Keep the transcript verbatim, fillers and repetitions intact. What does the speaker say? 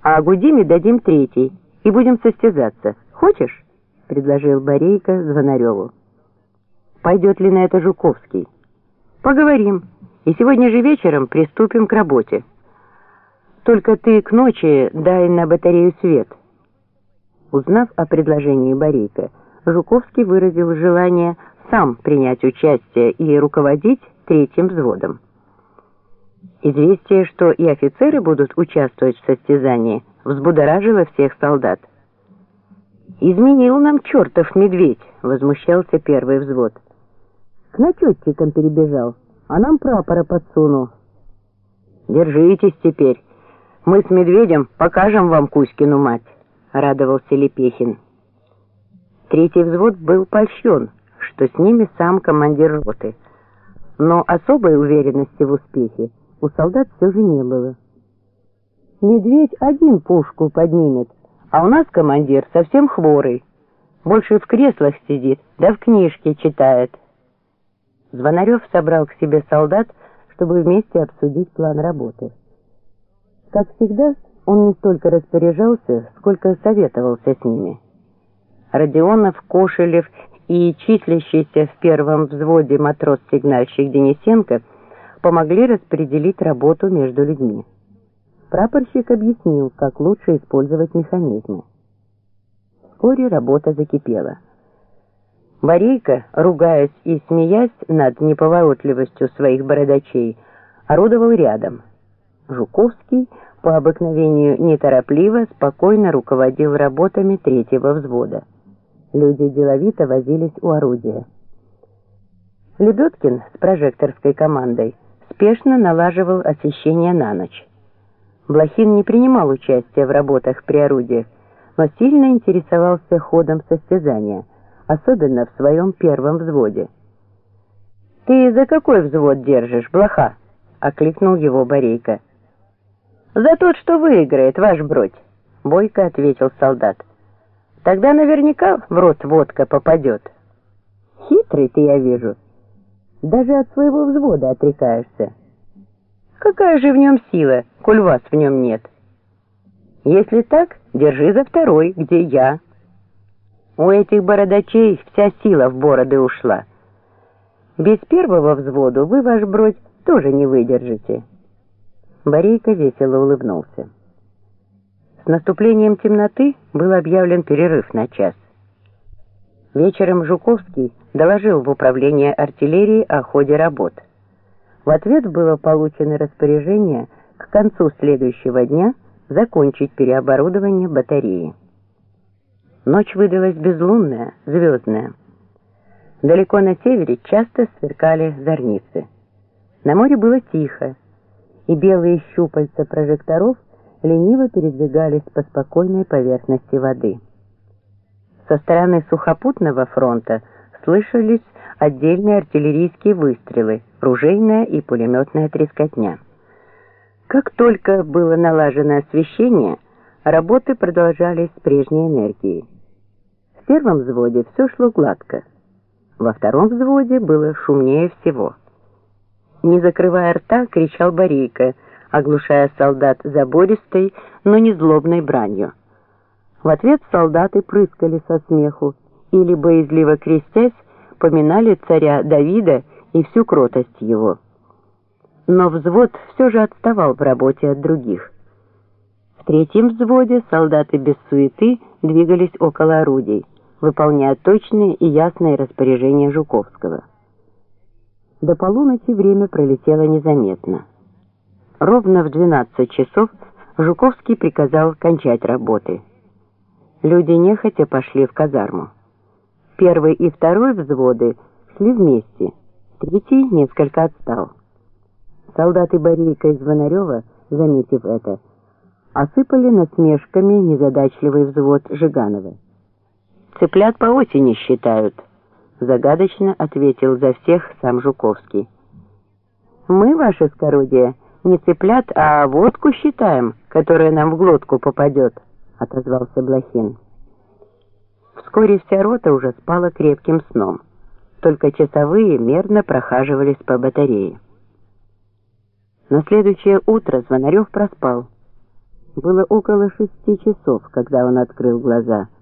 а Гудиме дадим третий и будем состязаться. Хочешь?» — предложил Борейко Звонареву. «Пойдет ли на это Жуковский?» «Поговорим, и сегодня же вечером приступим к работе. Только ты к ночи дай на батарею свет». Узнав о предложении Борейко, Жуковский выразил желание сам принять участие и руководить третьим взводом. Известие, что и офицеры будут участвовать в состязании, взбудоражило всех солдат. «Изменил нам чертов медведь!» — возмущался первый взвод. «К начетчикам перебежал, а нам прапора подсунул». «Держитесь теперь, мы с медведем покажем вам Кузькину мать», — радовался Лепехин. Третий взвод был польщен, что с ними сам командир роты, но особой уверенности в успехе у солдат все же не было. «Медведь один пушку поднимет, а у нас командир совсем хворый, больше в креслах сидит, да в книжке читает». Звонарев собрал к себе солдат, чтобы вместе обсудить план работы. Как всегда, он не столько распоряжался, сколько советовался с ними. Родионов, Кошелев и числящийся в первом взводе матрос-сигнальщик Денисенко помогли распределить работу между людьми. Прапорщик объяснил, как лучше использовать механизмы. Вскоре работа закипела. Борейко, ругаясь и смеясь над неповоротливостью своих бородачей, орудовал рядом. Жуковский, по обыкновению неторопливо, спокойно руководил работами третьего взвода. Люди деловито возились у орудия. Лебедкин с прожекторской командой спешно налаживал освещение на ночь. Блохин не принимал участия в работах при орудиях, но сильно интересовался ходом состязания, особенно в своем первом взводе. «Ты за какой взвод держишь, Блоха?» — окликнул его Борейко. «За тот, что выиграет, ваш бродь», — бойко ответил солдат. «Тогда наверняка в рот водка попадет». «Хитрый ты, я вижу. Даже от своего взвода отрекаешься». «Какая же в нем сила, коль вас в нем нет?» «Если так, держи за второй, где я». У этих бородачей вся сила в бороды ушла. Без первого взвода вы, ваш бродь, тоже не выдержите». Борейко весело улыбнулся. С наступлением темноты был объявлен перерыв на час. Вечером Жуковский доложил в управление артиллерии о ходе работ. В ответ было получено распоряжение к концу следующего дня закончить переоборудование батареи. Ночь выдалась безлунная, звездная. Далеко на севере часто сверкали зорницы. На море было тихо, и белые щупальца прожекторов лениво передвигались по спокойной поверхности воды. Со стороны сухопутного фронта слышались отдельные артиллерийские выстрелы, ружейная и пулеметная трескотня. Как только было налажено освещение, работы продолжались с прежней энергией. В первом взводе все шло гладко. Во втором взводе было шумнее всего. Не закрывая рта, кричал Борейко, оглушая солдат забористой, но не злобной бранью. В ответ солдаты прыскали со смеху или, боязливо крестясь, поминали царя Давида и всю кротость его. Но взвод все же отставал в работе от других. В третьем взводе солдаты без суеты двигались около орудий, выполняя точные и ясные распоряжения Жуковского. До полуночи время пролетело незаметно. Ровно в двенадцать часов Жуковский приказал кончать работы. Люди нехотя пошли в казарму. Первый и второй взводы шли вместе, третий несколько отстал. Солдаты Борейко и Звонарева, заметив это, осыпали насмешками незадачливый взвод Жиганова. «Цыплят по осени считают», — загадочно ответил за всех сам Жуковский. «Мы, ваше скородие, не цыплят, а водку считаем, которая нам в глотку попадет», — отозвался Блохин. Вскоре вся рота уже спала крепким сном, только часовые мерно прохаживались по батарее. На следующее утро Звонарев проспал. Было около шести часов, когда он открыл глаза.